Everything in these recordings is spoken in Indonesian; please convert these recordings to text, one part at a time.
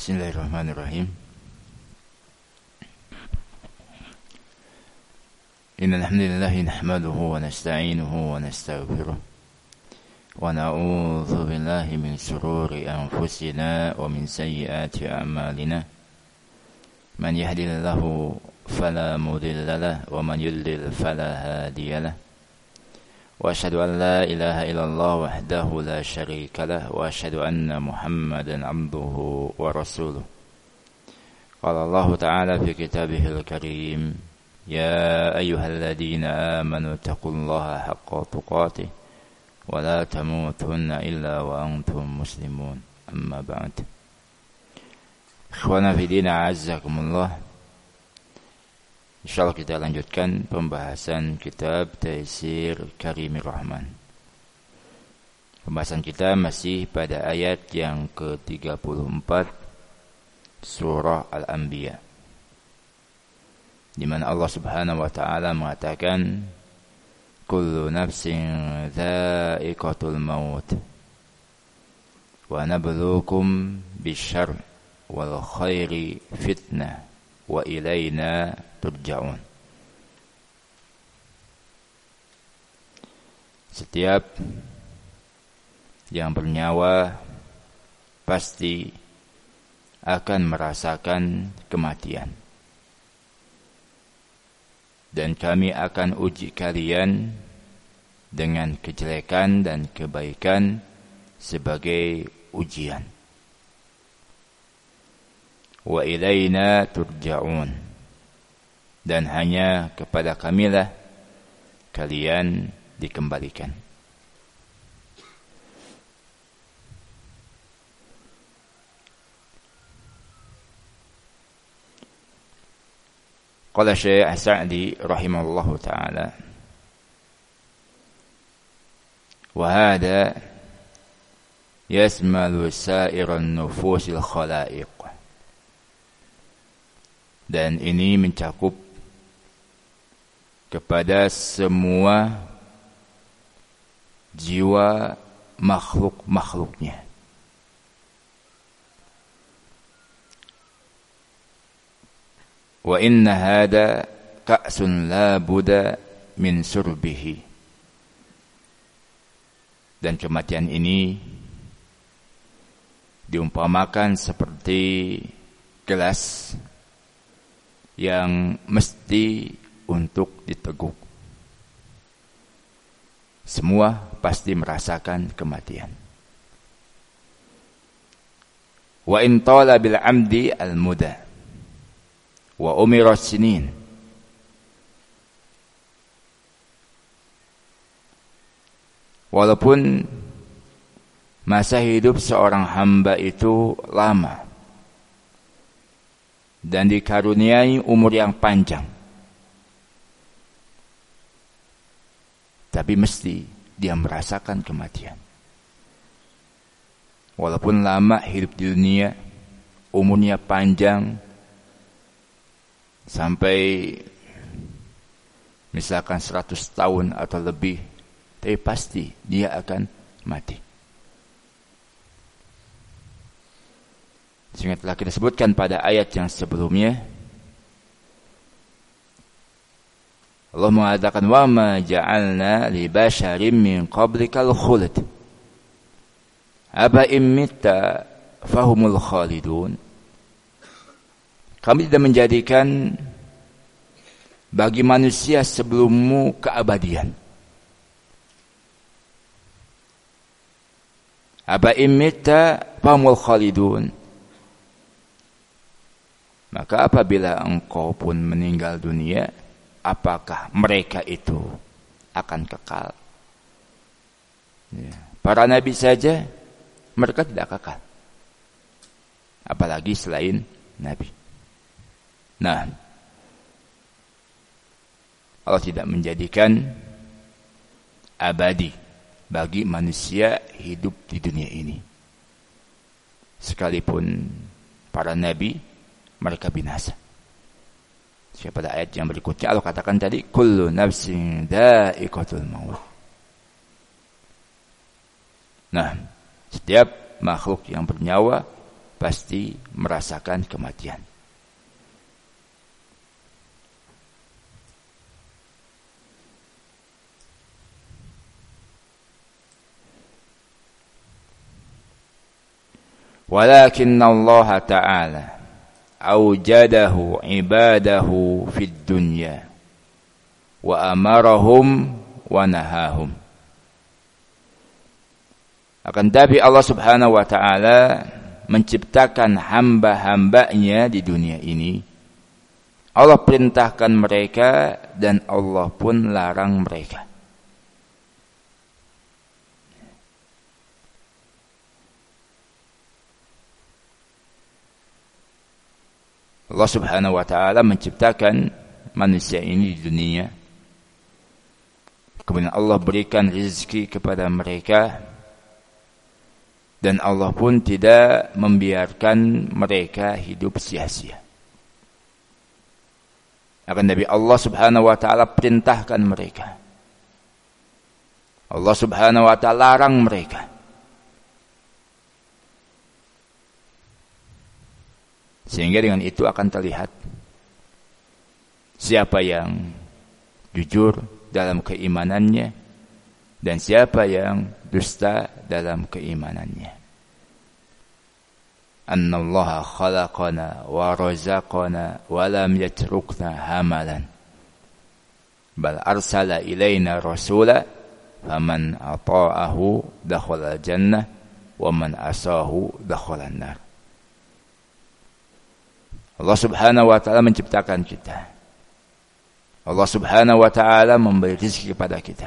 Bismillahirrahmanirrahim. Innal hamdalillah nahmaduhu wa nasta'inuhu wa nastaghfiruh wa na'udzu billahi min shururi anfusina wa min sayyiati a'malina. Man yahdihillahu fala mudilla lahu wa man yudlil fala hadiya lahu. Wa asyhadu an la ilaha illallah wahdahu la syarika lahu wa asyhadu anna Muhammadan 'abduhu wa rasuluh. Qala Allah ta'ala fi kitabihil karim, ya ayyuhalladzina amanu taqullaha haqqa tuqatih wa la tamutunna illa wa antum muslimun. Amma ba'd. Ikhwana fi din, a'azzakumullah. Insyaallah kita lanjutkan pembahasan kitab Taisir Karimir Rahman. Pembahasan kita masih pada ayat yang ke-34 surah Al-Anbiya, di mana Allah Subhanahu wa taala mengatakan, kullu nafsin dha'iqatul maut wa nabluukum bisyarri wal khairi fitnah wa ilaina turja'un. Setiap yang bernyawa pasti akan merasakan kematian, dan kami akan uji kalian dengan kejelekan dan kebaikan sebagai ujian. Wa ilaina turja'un, dan hanya kepada kamilah kalian dikembalikan. Qala Syekh Sa'di rahimahullahu ta'ala, wa hadha yasmalu sa'iran nufusil khalaiq, dan ini mencakup kepada semua jiwa makhluk-makhluknya. Wa inna hada ka'sun la buda min surbihi, dan kematian ini diumpamakan seperti gelas yang mesti untuk diteguk. Semua pasti merasakan kematian. Wa in tala bil amdi al muda wa umira sinin, walaupun masa hidup seorang hamba itu lama dan dikaruniai umur yang panjang, tapi mesti dia merasakan kematian. Walaupun lama hidup di dunia, umurnya panjang sampai misalkan 100 tahun atau lebih, tapi pasti dia akan mati. Sehingga telah kita sebutkan pada ayat yang sebelumnya, Allah mengatakan, wa ma ja'alna li basharin min qablikal khuld aba imitta fahumul khalidun. Kami tidak menjadikan bagi manusia sebelummu keabadian. Aba imitta fahumul khalidun. Maka apabila engkau pun meninggal dunia, apakah mereka itu akan kekal? Ya. Para nabi saja mereka tidak kekal, apalagi selain nabi. Nah, Allah tidak menjadikan abadi bagi manusia hidup di dunia ini. Sekalipun para nabi mereka binasa. Pada ayat yang berikutnya Allah katakan tadi, kullu nafsin dha'iqatul maut. Nah, setiap makhluk yang bernyawa pasti merasakan kematian. Walakinna Allah Ta'ala awjadahu ibadahu fid dunya wa amarahum wa nahahum. Akan tapi Allah Subhanahu wa Ta'ala menciptakan hamba-hambanya di dunia ini. Allah perintahkan mereka dan Allah pun larang mereka. Allah Subhanahu wa Ta'ala menciptakan manusia ini di dunia. Kemudian Allah berikan rezeki kepada mereka. Dan Allah pun tidak membiarkan mereka hidup sia-sia. Akan tapi Allah Subhanahu wa Ta'ala perintahkan mereka. Allah Subhanahu wa Ta'ala larang mereka. Sehingga dengan itu akan terlihat siapa yang jujur dalam keimanannya dan siapa yang dusta dalam keimanannya. Annallaha khalaqana wa razaqana wa lam yatrukna hamalan. Bal arsala ilaina rasula faman ata'ahu dakhala jannah wa man asahu dakhala nar. Allah Subhanahu wa Ta'ala menciptakan kita. Allah Subhanahu wa Ta'ala memberi rezeki kepada kita.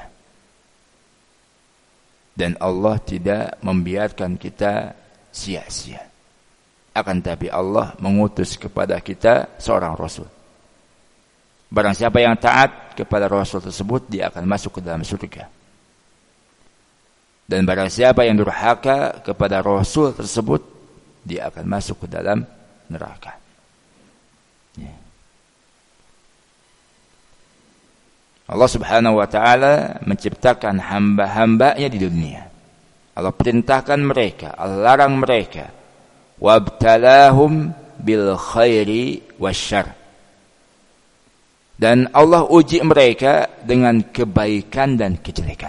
Dan Allah tidak membiarkan kita sia-sia. Akan tapi Allah mengutus kepada kita seorang Rasul. Barang siapa yang taat kepada Rasul tersebut, dia akan masuk ke dalam surga. Dan barang siapa yang durhaka kepada Rasul tersebut, dia akan masuk ke dalam neraka. Allah Subhanahu wa Ta'ala menciptakan hamba-hambanya di dunia. Allah perintahkan mereka, Allah larang mereka. Wabtalahum bil khairi wasyarr. Dan Allah uji mereka dengan kebaikan dan kejelekan.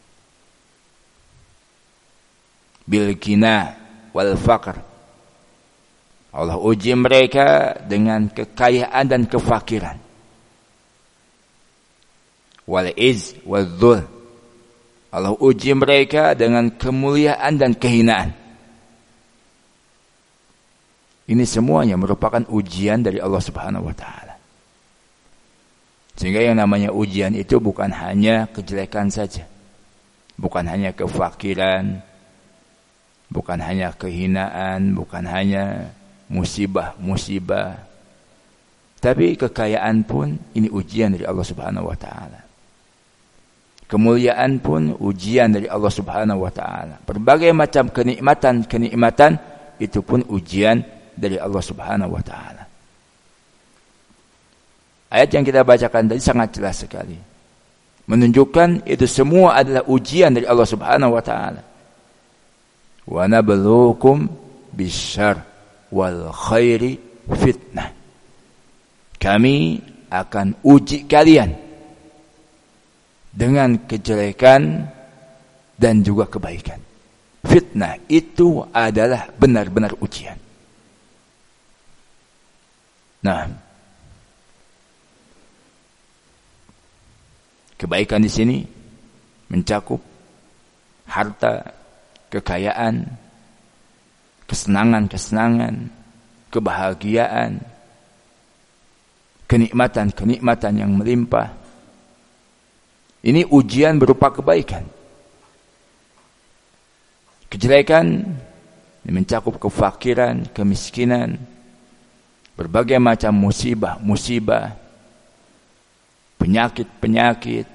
Bil ghina wal faqr. Allah uji mereka dengan kekayaan dan kefakiran. Wal iz wal dhul. Allah uji mereka dengan kemuliaan dan kehinaan. Ini semuanya merupakan ujian dari Allah Subhanahu wa Ta'ala. Sehingga yang namanya ujian itu bukan hanya kejelekan saja. Bukan hanya kefakiran. Bukan hanya kehinaan. Bukan hanya musibah-musibah. Tapi kekayaan pun ini ujian dari Allah Subhanahu wa Ta'ala. Kemuliaan pun ujian dari Allah Subhanahu wa Ta'ala. Berbagai macam kenikmatan itu pun ujian dari Allah Subhanahu wa Ta'ala. Ayat yang kita bacakan tadi sangat jelas sekali. Menunjukkan itu semua adalah ujian dari Allah Subhanahu wa Ta'ala. Wa nabluukum bisyarr wal khairi fitnah. Kami akan uji kalian dengan kejelekan dan juga kebaikan. Fitnah itu adalah benar-benar ujian. Nah, kebaikan di sini mencakup harta, kekayaan, kesenangan-kesenangan, kebahagiaan, kenikmatan-kenikmatan yang melimpah. Ini ujian berupa kebaikan. Kejelekan ini mencakup kefakiran, kemiskinan, berbagai macam musibah-musibah, penyakit-penyakit.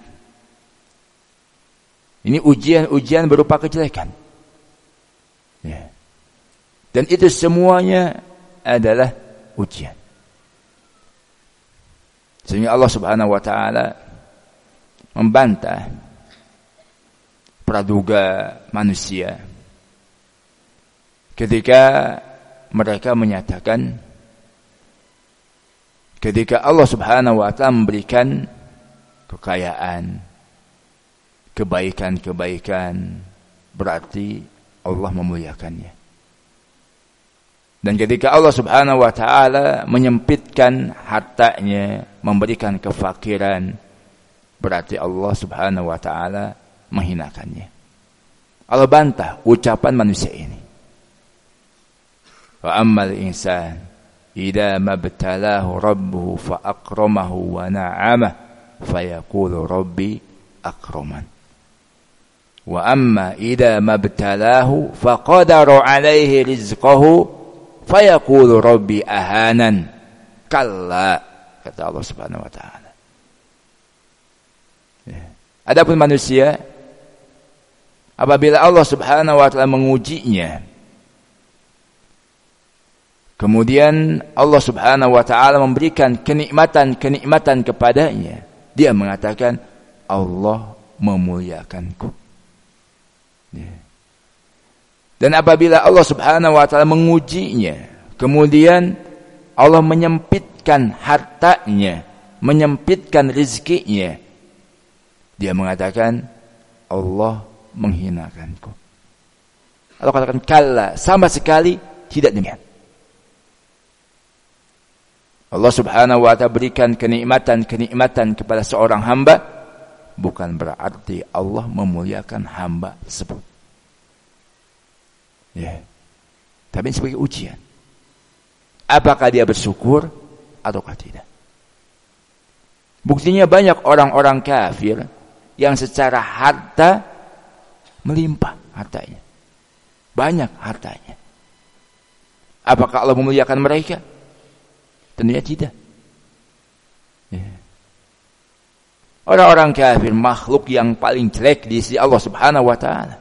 Ini ujian-ujian berupa kejelekan. Ya. Dan itu semuanya adalah ujian. Sehingga Allah Subhanahu wa Ta'ala membantah praduga manusia ketika mereka menyatakan ketika Allah Subhanahu wa taala memberikan kekayaan, kebaikan-kebaikan, berarti Allah memuliakannya. Dan ketika Allah Subhanahu wa taala menyempitkan hartanya, memberikan kefakiran, berarti Allah Subhanahu wa taala menghinakannya. Allah bantah ucapan manusia ini. Wa ammal insan idza mabtalahu rabbuhu fa akramahu wa na'ama fayaqulu rabbi akraman. Wa amma idza mabtalahu faqadara alaihi rizqahu fayaqulu rabbi ahanan. Kalla, kata Allah Subhanahu wa taala. Adapun manusia, apabila Allah Subhanahu wa taala mengujinya, kemudian Allah Subhanahu wa taala memberikan kenikmatan-kenikmatan kepadanya, dia mengatakan Allah memuliakanku. Dan apabila Allah Subhanahu wa taala mengujinya, kemudian Allah menyempitkan hartanya, menyempitkan rezekinya, dia mengatakan Allah menghinakanku. Allah katakan kalla, sama sekali tidak demikian. Allah Subhanahu wa taala berikan kenikmatan kepada seorang hamba, bukan berarti Allah memuliakan hamba tersebut. Ya. Tapi sebagai ujian. Apakah dia bersyukur ataukah tidak? Buktinya banyak orang-orang kafir yang secara harta melimpah hartanya. Banyak hartanya. Apakah Allah memuliakan mereka? Tentunya tidak. Ya. Orang-orang kafir makhluk yang paling jelek di sisi Allah Subhanahu wa taala.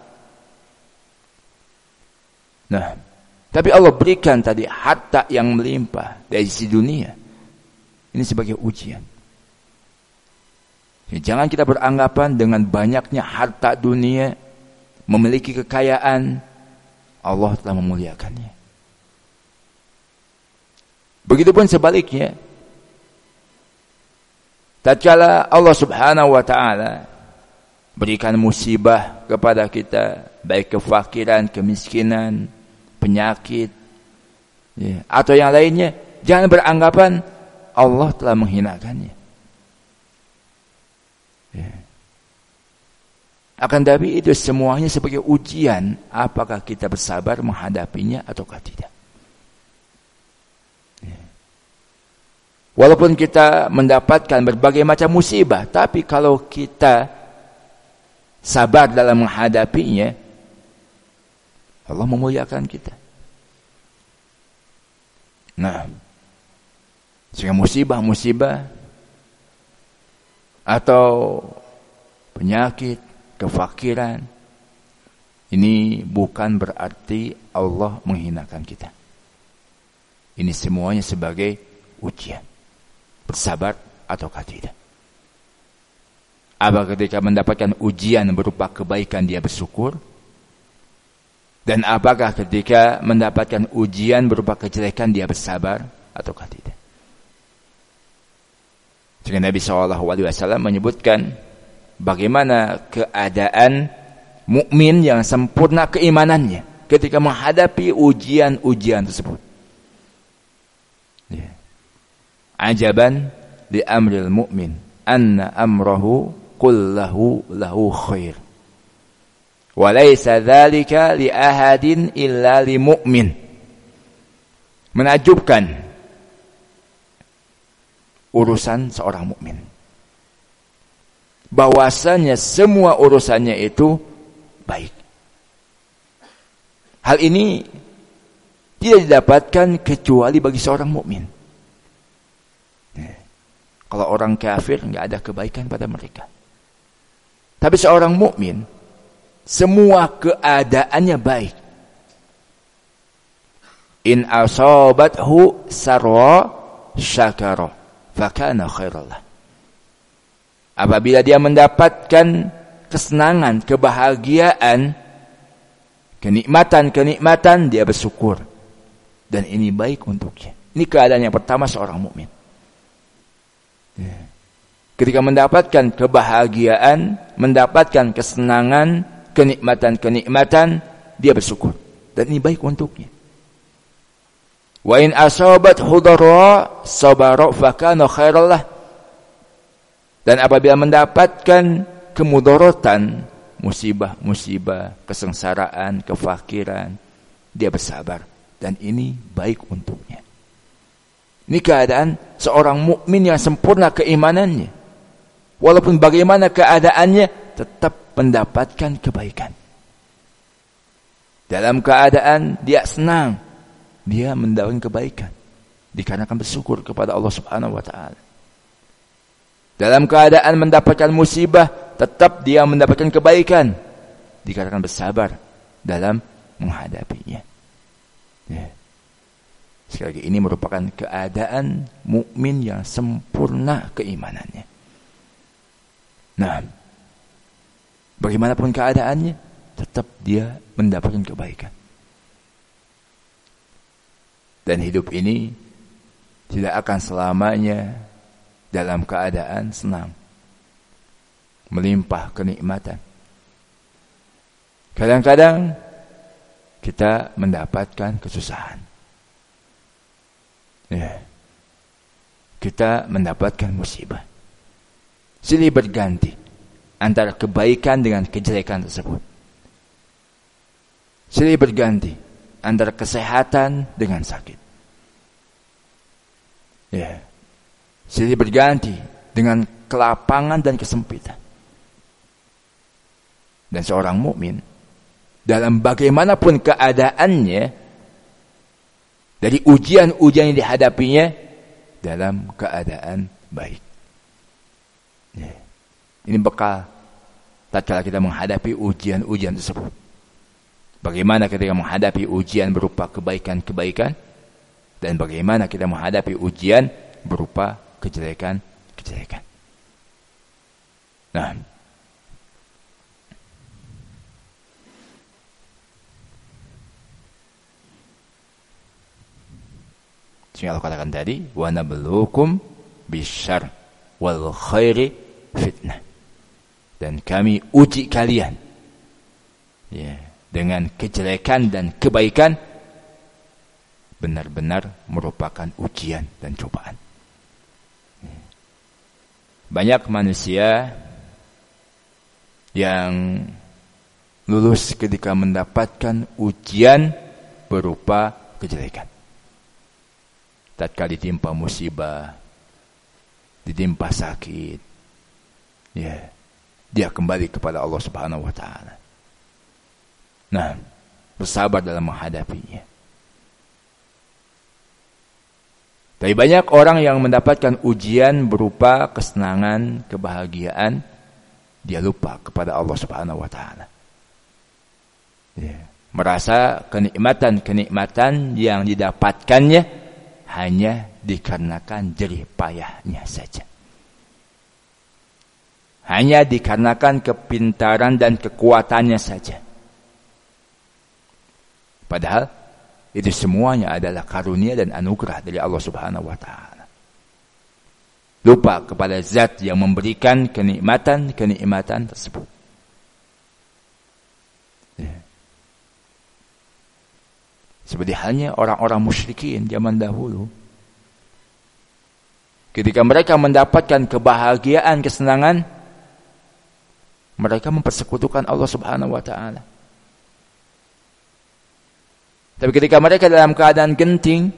Nah, tapi Allah berikan tadi harta yang melimpah dari sisi dunia. Ini sebagai ujian. Ya, jangan kita beranggapan dengan banyaknya harta dunia, memiliki kekayaan, Allah telah memuliakannya. Begitupun sebaliknya, tatkala Allah Subhanahu wa taala berikan musibah kepada kita, baik kefakiran, kemiskinan, penyakit, ya, atau yang lainnya, jangan beranggapan Allah telah menghinakannya. Ya. Akan tapi itu semuanya sebagai ujian, apakah kita bersabar menghadapinya ataukah tidak. Ya. Walaupun kita mendapatkan berbagai macam musibah, tapi kalau kita sabar dalam menghadapinya, Allah memuliakan kita. Nah, sehingga musibah-musibah atau penyakit, kefakiran, ini bukan berarti Allah menghinakan kita. Ini semuanya sebagai ujian. Bersabar ataukah tidak? Apa ketika mendapatkan ujian berupa kebaikan dia bersyukur? Dan apakah ketika mendapatkan ujian berupa kejelekan dia bersabar ataukah tidak? Sehingga Nabi SAW menyebutkan bagaimana keadaan mukmin yang sempurna keimanannya ketika menghadapi ujian-ujian tersebut. Ya. Ajaban li amril mu'min anna amrahu kullahu lahu khair. Wa laysa dzalika li ahadin illa li mu'min. Menakjubkan urusan seorang mukmin. Bahwasanya semua urusannya itu baik. Hal ini tidak didapatkan kecuali bagi seorang mukmin. Kalau orang kafir nggak ada kebaikan pada mereka. Tapi seorang mukmin semua keadaannya baik. In asabathu sarra syakara fakana khairallah. Apabila dia mendapatkan kesenangan, kebahagiaan, kenikmatan, dia bersyukur. dan ini baik untuknya. Ini keadaan yang pertama seorang mukmin. Ketika mendapatkan kebahagiaan, mendapatkan kesenangan, kenikmatan-kenikmatan, dia bersyukur. Dan ini baik untuknya. Wa in asabat hudara sabara fakana khairallah. Dan apabila mendapatkan kemudaratan, musibah-musibah, kesengsaraan, kefakiran, dia bersabar. Dan ini baik untuknya. Ini keadaan seorang mukmin yang sempurna keimanannya. Walaupun bagaimana keadaannya, tetap mendapatkan kebaikan. Dalam keadaan dia senang, dia mendapatkan kebaikan. Dikarenakan bersyukur kepada Allah Subhanahu wa Ta'ala. Dalam keadaan mendapatkan musibah, tetap dia mendapatkan kebaikan. Dikarenakan bersabar dalam menghadapinya. Ya. Sekali lagi, ini merupakan keadaan mukmin yang sempurna keimanannya. Nah, bagaimanapun keadaannya, tetap dia mendapatkan kebaikan. Dan hidup ini tidak akan selamanya dalam keadaan senang, melimpah kenikmatan. Kadang-kadang kita mendapatkan kesusahan. Ya. Kita mendapatkan musibah. Silih berganti antara kebaikan dengan kejelekan tersebut. Silih berganti antara kesehatan dengan sakit. Ya. Silih berganti dengan kelapangan dan kesempitan. Dan seorang mukmin dalam bagaimanapun keadaannya, dari ujian-ujian yang dihadapinya, dalam keadaan baik. Ya. Ini bekal tatkala kita menghadapi ujian-ujian tersebut. Bagaimana ketika menghadapi ujian berupa kebaikan-kebaikan, dan bagaimana kita menghadapi ujian berupa kejelekan-kejelekan. Nah, sehingga Allah katakan tadi, wa nabluukum bisyarr wal khairi fitnah. Dan kami uji kalian, ya, dengan kejelekan dan kebaikan, benar-benar merupakan ujian dan cobaan. Banyak manusia yang lulus ketika mendapatkan ujian berupa kejelekan. Tatkala ditimpa musibah, ditimpa sakit, ya, dia kembali kepada Allah Subhanahu wa Ta'ala. Nah, bersabar dalam menghadapinya. Tapi banyak orang yang mendapatkan ujian berupa kesenangan, kebahagiaan, dia lupa kepada Allah Subhanahu wa Ta'ala. Ya, merasa kenikmatan-kenikmatan yang didapatkannya hanya dikarenakan jerih payahnya saja. Hanya dikarenakan kepintaran dan kekuatannya saja. Padahal itu semuanya adalah karunia dan anugerah dari Allah Subhanahu wa Ta'ala. Lupa kepada zat yang memberikan kenikmatan-kenikmatan tersebut. Ya. Seperti halnya orang-orang musyrikin zaman dahulu. Ketika mereka mendapatkan kebahagiaan, kesenangan, mereka mempersekutukan Allah Subhanahu wa Ta'ala. Tapi ketika mereka dalam keadaan genting,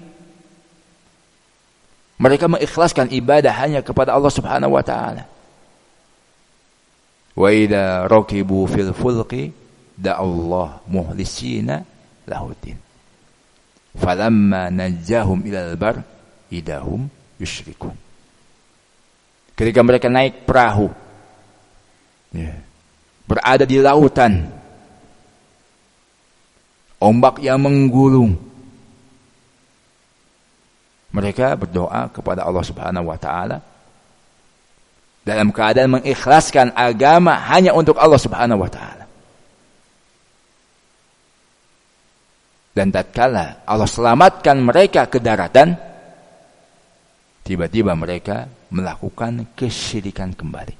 mereka mengikhlaskan ibadah hanya kepada Allah Subhanahu wa Ta'ala. Wa idza raqibu fil fulqi da'allah muhlisina lahuddin. Falamma najjahum ilal bar idahum yusyrikun. Ketika mereka naik perahu, ya, berada di lautan, ombak yang menggulung, mereka berdoa kepada Allah Subhanahu wa Ta'ala dalam keadaan mengikhlaskan agama hanya untuk Allah Subhanahu wa Ta'ala. Dan tatkala Allah selamatkan mereka ke daratan, tiba-tiba mereka melakukan kesyirikan kembali.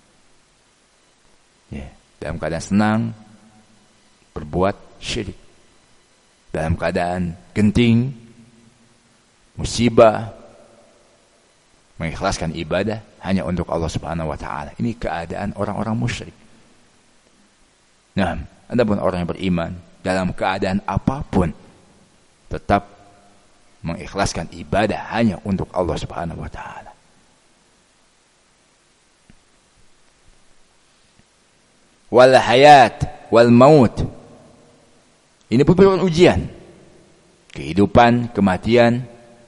Ya, dalam keadaan senang berbuat syirik. Dalam keadaan genting, musibah, mengikhlaskan ibadah hanya untuk Allah Subhanahu wa taala. Ini keadaan orang-orang musyrik. Nah, adapun orang yang beriman dalam keadaan apapun tetap mengikhlaskan ibadah hanya untuk Allah Subhanahu wa taala. Wal hayat wal maut. Ini pun merupakan ujian. Kehidupan, kematian.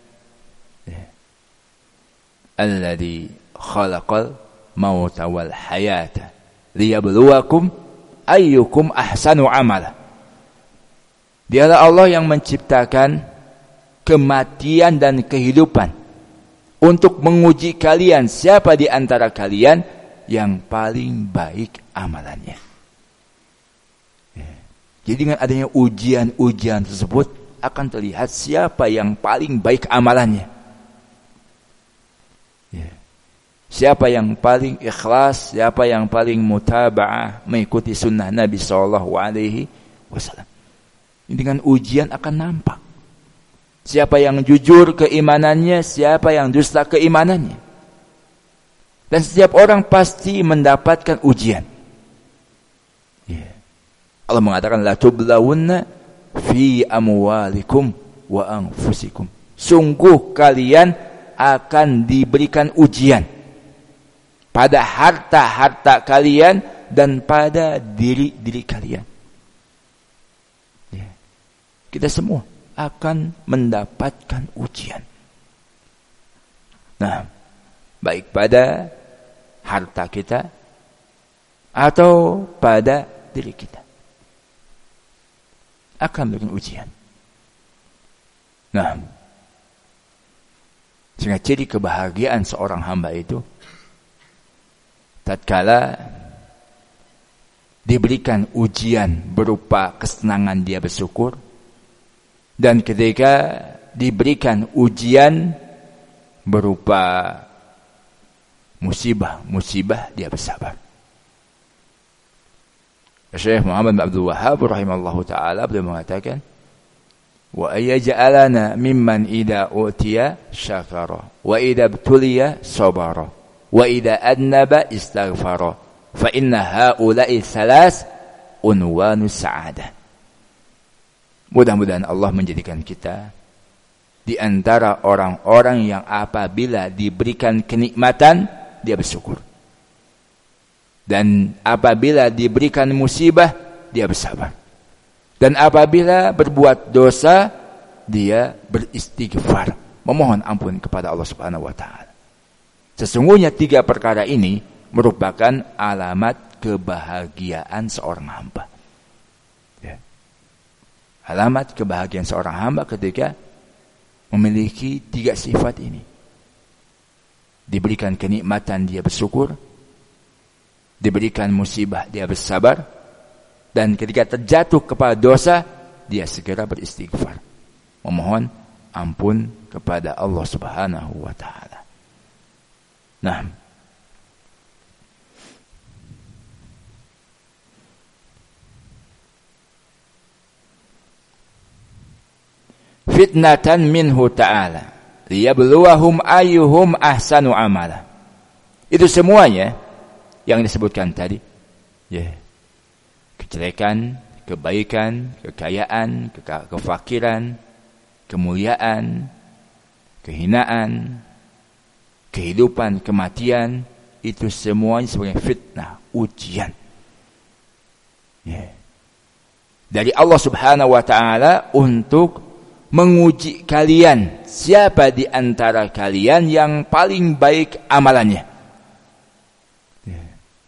Alladzi khalaqal mauta wal hayata liyabluwakum ayyukum ahsanu amala. Dialah Allah yang menciptakan kematian dan kehidupan untuk menguji kalian siapa di antara kalian yang paling baik amalannya. Jadi dengan adanya ujian-ujian tersebut akan terlihat siapa yang paling baik amalannya. Siapa yang paling ikhlas, siapa yang paling mutaba'ah mengikuti sunnah Nabi SAW. Dengan ujian akan nampak siapa yang jujur keimanannya, siapa yang dusta keimanannya. Dan setiap orang pasti mendapatkan ujian. Allah mengatakan la tublawunna fi amwalikum wa anfusikum. Sungguh kalian akan diberikan ujian pada harta-harta kalian dan pada diri-diri kalian. Kita semua akan mendapatkan ujian. Nah, baik pada harta kita atau pada diri kita akan memberikan ujian. Nah, sehingga ciri kebahagiaan seorang hamba itu tatkala diberikan ujian berupa kesenangan dia bersyukur, dan ketika diberikan ujian berupa musibah dia bersabar. Syekh Muhammad bin Abdul Wahhab rahimallahu taala beliau mengatakan, wa ayja'alana mimman idza utiya syakara wa idza btuliya sabara wa idza adnaba istaghfara fa inna haula'i salas unwanus sa'adah. Mudah-mudahan Allah menjadikan kita di antara orang-orang yang apabila diberikan kenikmatan dia bersyukur, dan apabila diberikan musibah dia bersabar, dan apabila berbuat dosa dia beristighfar, memohon ampun kepada Allah Subhanahu wa taala. Sesungguhnya 3 perkara ini merupakan alamat kebahagiaan seorang hamba. Ya. Alamat kebahagiaan seorang hamba ketika memiliki 3 sifat ini. Diberikan kenikmatan dia bersyukur, diberikan musibah dia bersabar, dan ketika terjatuh kepada dosa dia segera beristighfar, memohon ampun kepada Allah Subhanahu wa taala. Nah, fitnatan minhu ta'ala liyabluwahum ayyuhum ahsanu amala. Itu semuanya yang disebutkan tadi, ya. Kejelekan, kebaikan, kekayaan, kefakiran, kemuliaan, kehinaan, kehidupan, kematian, itu semuanya sebagai fitnah, ujian. Ya. Dari Allah Subhanahu wa taala untuk menguji kalian, siapa di antara kalian yang paling baik amalannya. Ya.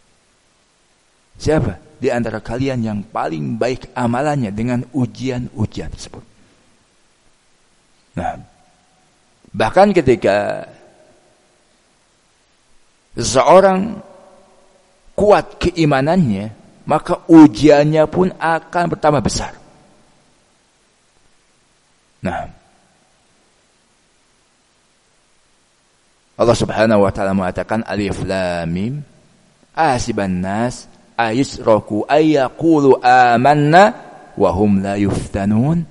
Siapa di antara kalian yang paling baik amalannya, dengan ujian-ujian tersebut. Nah, bahkan ketika seseorang kuat keimanannya, maka ujiannya pun akan bertambah besar. Nah, Allah Subhanahu wa taala mengatakan alif lam mim ahsiban nas ayusraku ayyaqulu amanna wa hum la yuftanun.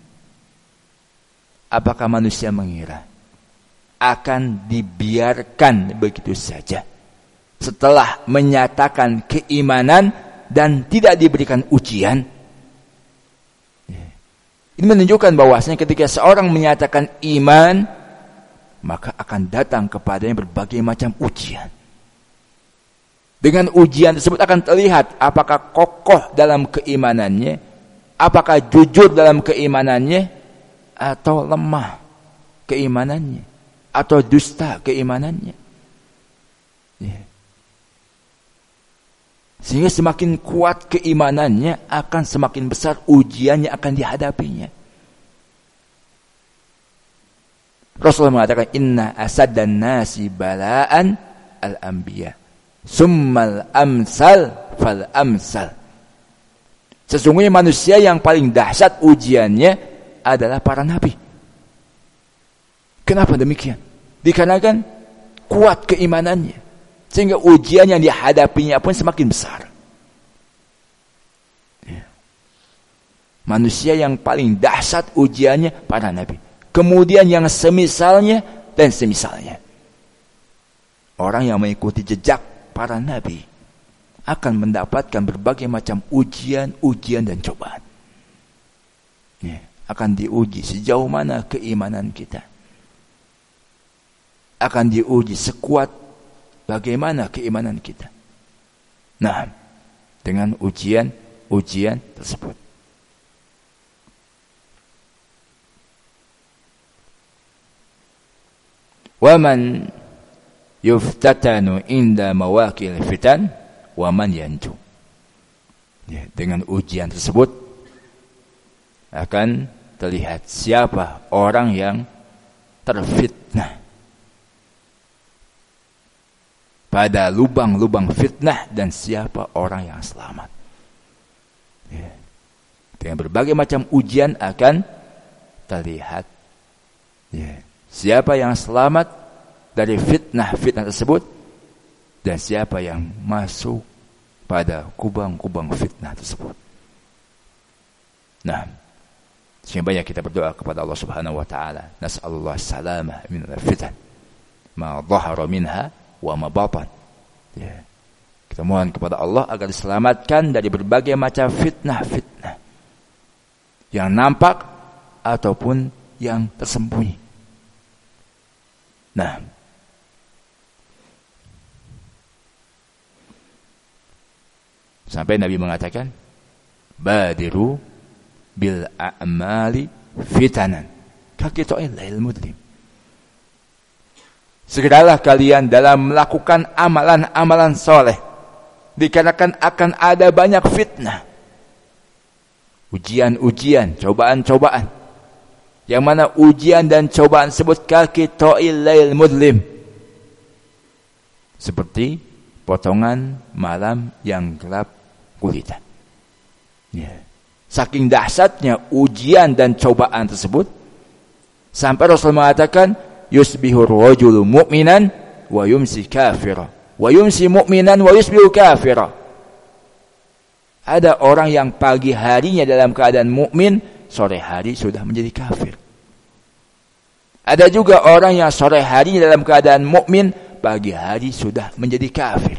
Apakah manusia mengira akan dibiarkan begitu saja setelah menyatakan keimanan dan tidak diberikan ujian? Ini menunjukkan bahwasanya ketika seorang menyatakan iman, maka akan datang kepadanya berbagai macam ujian. Dengan ujian tersebut akan terlihat apakah kokoh dalam keimanannya, apakah jujur dalam keimanannya, atau lemah keimanannya, atau dusta keimanannya. Sehingga semakin kuat keimanannya, akan semakin besar ujian yang akan dihadapinya. Rasulullah mengatakan, inna asaddan nasi bala'an al-anbiya, summal amsal fal amsal. Sesungguhnya manusia yang paling dahsyat ujiannya adalah para nabi. Kenapa demikian? Dikarenakan kuat keimanannya, sehingga ujian yang dihadapinya pun semakin besar. Manusia yang paling dahsyat ujiannya para nabi. Kemudian yang semisalnya dan semisalnya. Orang yang mengikuti jejak para nabi akan mendapatkan berbagai macam ujian dan cobaan. Akan diuji sejauh mana keimanan kita. Akan diuji sekuat bagaimana keimanan kita. Nah, dengan ujian tersebut. Waman yuftatanu inda mawaqil fitan waman yanju. Dengan ujian tersebut akan terlihat siapa orang yang terfitnah pada lubang-lubang fitnah dan siapa orang yang selamat. Dengan berbagai macam ujian akan terlihat siapa yang selamat dari fitnah tersebut dan siapa yang masuk pada kubang-kubang fitnah tersebut. Nah, sehingga banyak kita berdoa kepada Allah Subhanahu wa taala, nas'alullah salamah minal fitan ma dhahara minha wa ma batan. Kita mohon kepada Allah agar diselamatkan dari berbagai macam fitnah yang nampak ataupun yang tersembunyi. Nah, sampai Nabi mengatakan, badiru bil a'mali fitanan kaqita'il lail mudlim. Segeralah kalian dalam melakukan amalan-amalan soleh, dikarenakan akan ada banyak fitnah, ujian-ujian, cobaan-cobaan, yang mana ujian dan cobaan sebut kaqita'il lail mudlim, seperti potongan malam yang gelap gulita. Saking dahsyatnya ujian dan cobaan tersebut, sampai Rasul mengatakan, yusbihur rajulu mu'minan wa yumsi kafira wa yumsi mu'minan wa yusbihu kafira. Ada orang yang pagi harinya dalam keadaan mukmin, sore hari sudah menjadi kafir. Ada juga orang yang sore harinya dalam keadaan mukmin, pagi hari sudah menjadi kafir.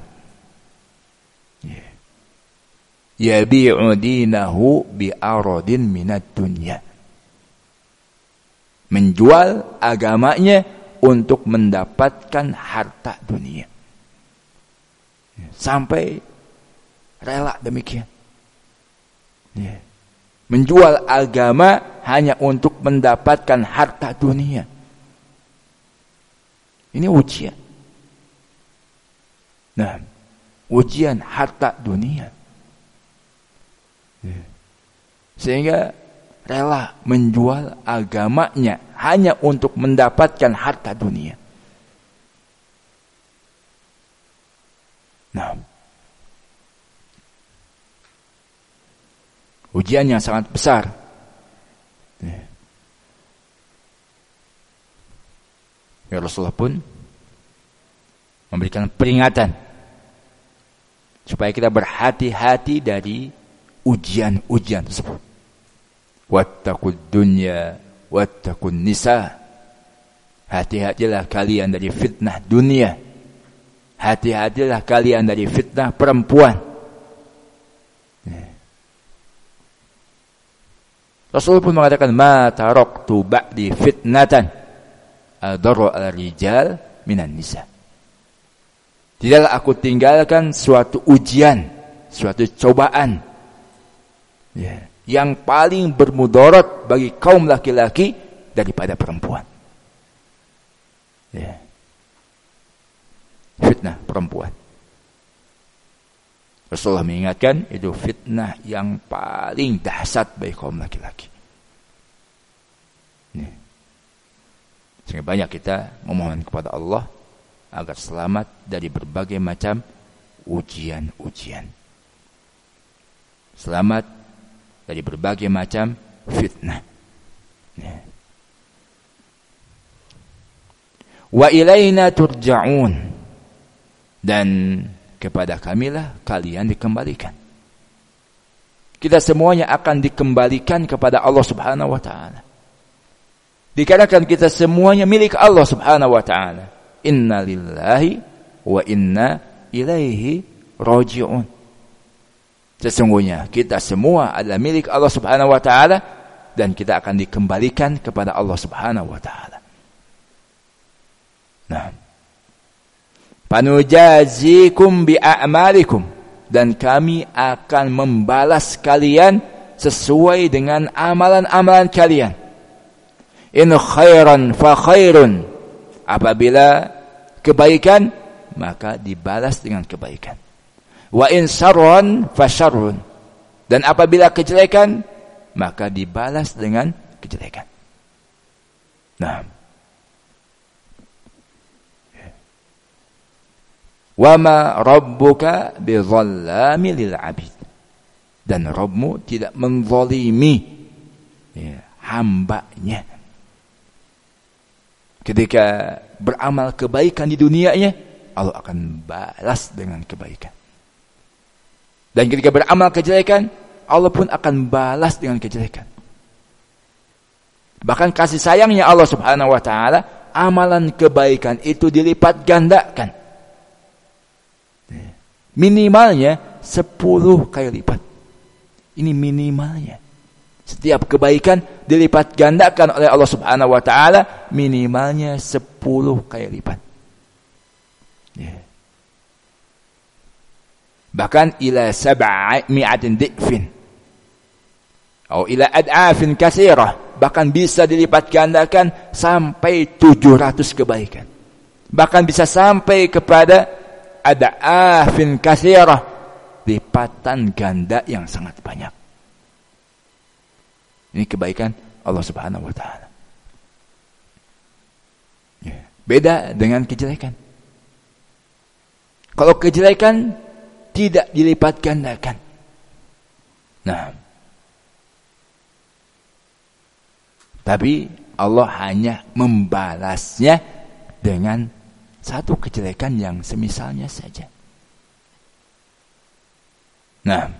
Yabi'u dinahu bi'aradin minad dunya. Menjual agamanya untuk mendapatkan harta dunia. Sampai rela demikian. Menjual agama hanya untuk mendapatkan harta dunia. Ini ujian. Nah, ujian harta dunia. Sehingga rela menjual agamanya hanya untuk mendapatkan harta dunia. Nah, ujian yang sangat besar. Ya, Rasulullah pun memberikan peringatan supaya kita berhati-hati dari ujian-ujian tersebut. Wattaqud dunya wattaqun nisa. Hati-hatilah kalian dari fitnah dunia. Hati-hatilah kalian dari fitnah perempuan. Rasulullah pun mengatakan, ma taraktu ba'di fitnatan adarra al-rijal minan nisa. Tidaklah aku tinggalkan suatu ujian, suatu cobaan yang paling bermudarat bagi kaum laki-laki daripada perempuan. Fitnah perempuan. Rasulullah mengingatkan, itu fitnah yang paling dahsyat bagi kaum laki-laki. Sehingga banyak kita memohon kepada Allah agar selamat dari berbagai macam ujian-ujian. Selamat dari berbagai macam fitnah. Wa ilaina turja'un. Dan kepada kamilah kalian dikembalikan. Kita semuanya akan dikembalikan kepada Allah Subhanahu wa taala. Dikarenakan kita semuanya milik Allah Subhanahu wa taala. Inna lillahi wa inna ilaihi raji'un. Sesungguhnya kita semua adalah milik Allah Subhanahu wa taala dan kita akan dikembalikan kepada Allah Subhanahu wa taala. Nah, panujazikum bi'a'malikum, dan kami akan membalas kalian sesuai dengan amalan-amalan kalian. In khairan fa khairun, apabila kebaikan maka dibalas dengan kebaikan. Wa in syarran fa syarrun, dan apabila kejelekan maka dibalas dengan kejelekan. Nah, wa ma rabbuka bidzallami lil abid, dan Rabbmu tidak menzalimi hambanya. Ketika beramal kebaikan di dunianya, Allah akan balas dengan kebaikan. Dan ketika beramal kejelekan, Allah pun akan balas dengan kejelekan. Bahkan kasih sayangnya Allah Subhanahu wa taala, amalan kebaikan itu dilipat gandakan. Minimalnya 10 kali lipat. Ini minimalnya. Setiap kebaikan dilipat gandakan oleh Allah Subhanahu wa taala, minimalnya 10 kali lipat. Bahkan ila 700 dhifin atau ila ad'afin katsirah, bahkan bisa dilipat gandakan sampai 700 kebaikan. Bahkan bisa sampai kepada ad'afin katsirah, lipatan ganda yang sangat banyak. Ini kebaikan Allah Subhanahu wa taala. Beda dengan kejelekan. Kalau kejelekan tidak dilipat gandakan. Nah, tapi Allah hanya membalasnya dengan satu kejelekan yang semisalnya saja. Nah,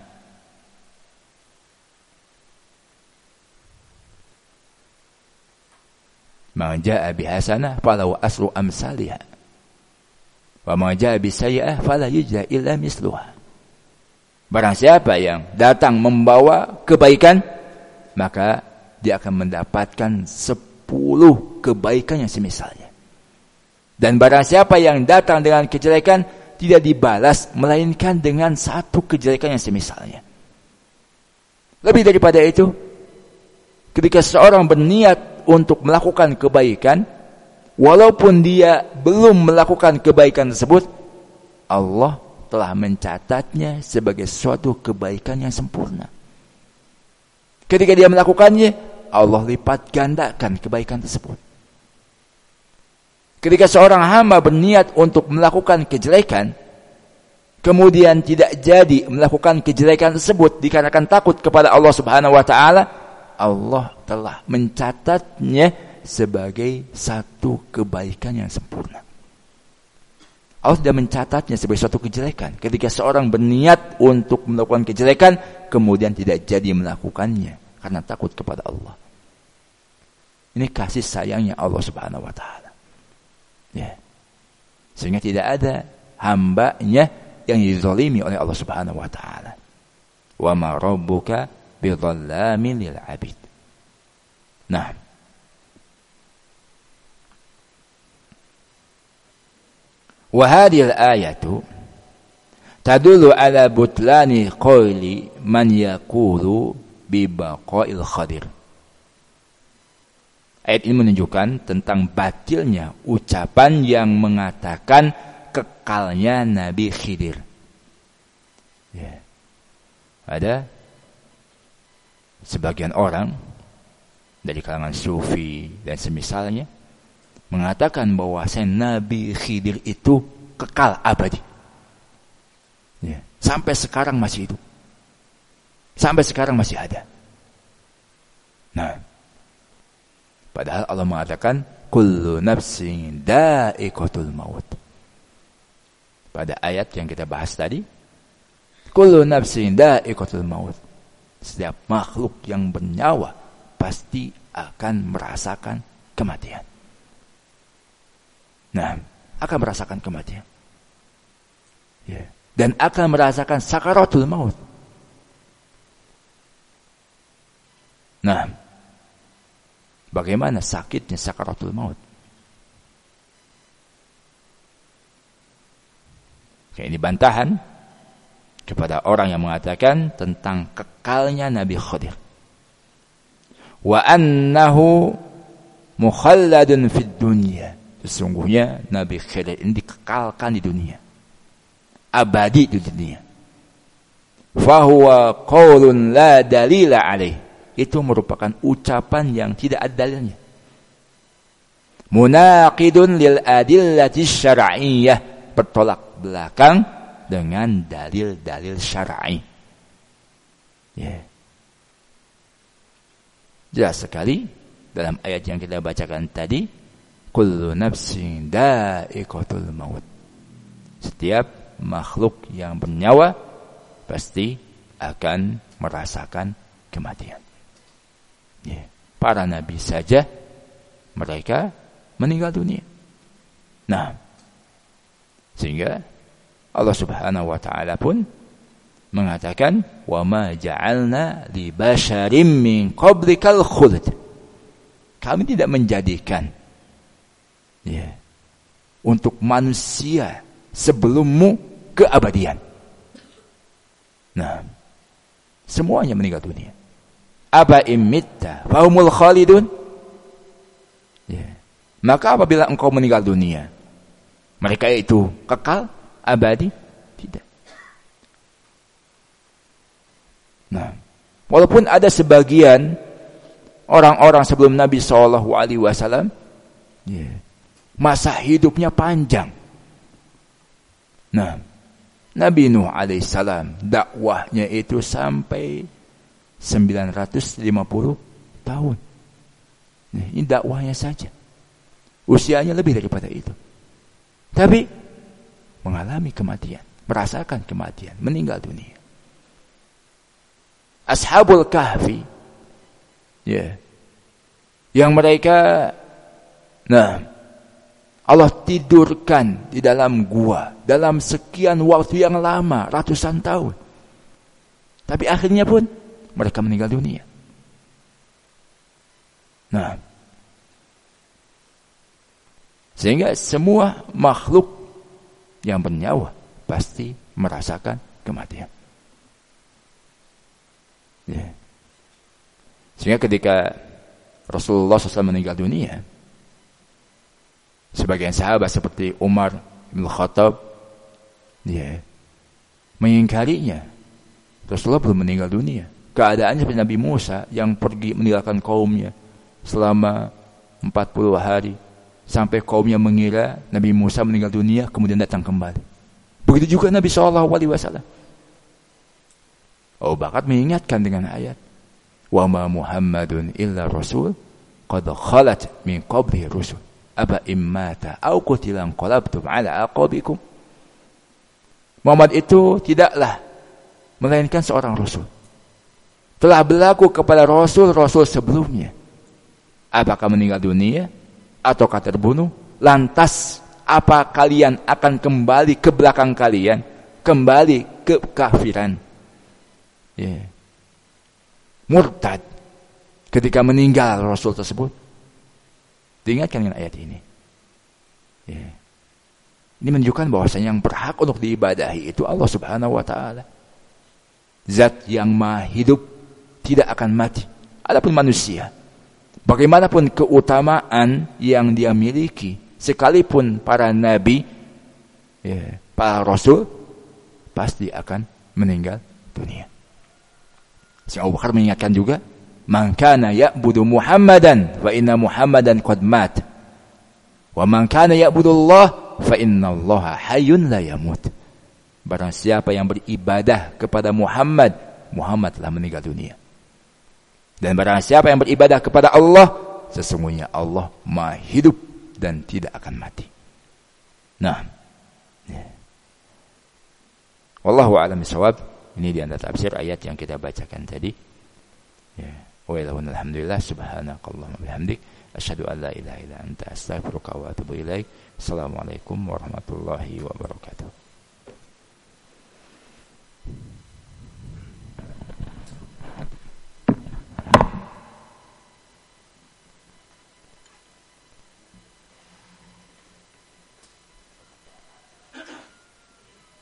ma jaa bihasanah falahu asru amsalha wa ma jaa bisayyi'ah fala yujza illa misluha. Barang siapa yang datang membawa kebaikan, maka dia akan mendapatkan 10 kebaikan yang semisalnya. Dan barang siapa yang datang dengan kejelekan, tidak dibalas melainkan dengan 1 kejelekan yang semisalnya. Lebih daripada itu, ketika seorang berniat untuk melakukan kebaikan, walaupun dia belum melakukan kebaikan tersebut, Allah telah mencatatnya sebagai suatu kebaikan yang sempurna. Ketika dia melakukannya, Allah lipat gandakan kebaikan tersebut. Ketika seorang hamba berniat untuk melakukan kejelekan, kemudian tidak jadi melakukan kejelekan tersebut dikarenakan takut kepada Allah Subhanahu wa taala, Allah telah mencatatnya sebagai satu kebaikan yang sempurna. Allah tidak mencatatnya sebagai suatu kejelekan. Ketika seorang berniat untuk melakukan kejelekan, kemudian tidak jadi melakukannya karena takut kepada Allah. Ini kasih sayangnya Allah Subhanahu wa taala. Ya. Sehingga tidak ada hambanya yang dizalimi oleh Allah Subhanahu wa taala. Wa ma rabbuka bidzallamin lil 'abid. Nah, wa hadhihi al-ayatu tadullu ala butlani qawli man yaqulu bi baqa'il Khadir. Ayat ini menunjukkan tentang batilnya ucapan yang mengatakan kekalnya Nabi Khidir. Ya. Ada sebagian orang dari kalangan sufi dan semisalnya mengatakan bahwa Nabi Khidir itu kekal abadi. Ya. Sampai sekarang masih hidup. Sampai sekarang masih ada. Nah, padahal Allah mengatakan kullu nafsin dha'iqatul maut. Pada ayat yang kita bahas tadi, kullu nafsin dha'iqatul maut. Setiap makhluk yang bernyawa pasti akan merasakan kematian. Nah, akan merasakan kematian. Ya. Dan akan merasakan sakaratul maut. Nah, bagaimana sakitnya sakaratul maut? Ini bantahan kepada orang yang mengatakan tentang kekalnya Nabi Khidir. Wa annahu mukhalladun fid dunya. Sesungguhnya Nabi Khidir ini dikekalkan di dunia. Abadi di dunia. Fahuwa qaulun la dalila alaih. Itu merupakan ucapan yang tidak ada dalilnya. Munaqidun lil adillati syar'iyyah. Bertolak belakang dengan dalil-dalil syar'i. Ya. Jelas sekali dalam ayat yang kita bacakan tadi, kullu nafsin dha'iqatul maut. Setiap makhluk yang bernyawa pasti akan merasakan kematian. Ya. Para nabi saja mereka meninggal dunia. Nah, sehingga Allah Subhanahu wa taala pun mengatakan wa ma ja'alna li basharim min qablikal khuld. Kami tidak menjadikan ya untuk manusia sebelummu keabadian. Nah, semuanya meninggal dunia. Aba imitta fahumul khalidun. Ya. Maka apabila engkau meninggal dunia, mereka itu kekal abadi? Tidak. Nah, walaupun ada sebagian orang-orang sebelum Nabi SAW, masa hidupnya panjang. Nah, Nabi Nuh alaihissalam dakwahnya itu sampai 950 tahun. Ini dakwahnya saja. Usianya lebih daripada itu. Tapi mengalami kematian, merasakan kematian, meninggal dunia. Ashabul Kahfi, yang mereka, Allah tidurkan di dalam gua dalam sekian waktu yang lama, ratusan tahun. Tapi akhirnya pun mereka meninggal dunia. Nah, sehingga semua makhluk yang bernyawa pasti merasakan kematian. Ya. Sehingga ketika Rasulullah SAW meninggal dunia, sebagian sahabat seperti Umar bin Khattab mengingkarinya. Rasulullah belum meninggal dunia. Keadaannya seperti Nabi Musa yang pergi meninggalkan kaumnya selama 40 hari. Sampai kaumnya mengira Nabi Musa meninggal dunia, kemudian datang kembali. Begitu juga Nabi SAW. Abu Bakar mengingatkan dengan ayat, wa ma Muhammadun illa rasul qad khalat min qabli rusul aba immata aw qutila qalabtum ala aqabikum. Muhammad itu tidaklah melainkan seorang rasul. Telah berlaku kepada rasul-rasul sebelumnya. Apakah meninggal dunia ataukah terbunuh? Lantas apa kalian akan kembali ke belakang kalian? Kembali ke kafiran. Murtad ketika meninggal rasul tersebut. Diingatkan dengan ayat ini. Ini menunjukkan bahwasanya yang berhak untuk diibadahi itu Allah Subhanahu wa taala. Zat yang maha hidup, tidak akan mati. Adapun manusia, bagaimanapun keutamaan yang dia miliki, sekalipun para nabi, para rasul, pasti akan meninggal dunia. Sehingga Abu Bakar mengingatkan juga, man kana ya'budu Muhammadan fa inna Muhammadan qad mat. Wa man kana ya'budu Allah fa inna Allaha hayyun la yamut. Barang siapa yang beribadah kepada Muhammad, Muhammad telah meninggal dunia. Dan barang siapa yang beribadah kepada Allah, sesungguhnya Allah maha hidup dan tidak akan mati. Nah, wallahu a'lam bishawab. Ini di antara tafsir ayat yang kita bacakan tadi. Alhamdulillah, subhanakallahumma bihamdik, asyhadu an la ilaha illa anta, astaghfiruka wa atubu ilaik. Assalamualaikum warahmatullahi wabarakatuh.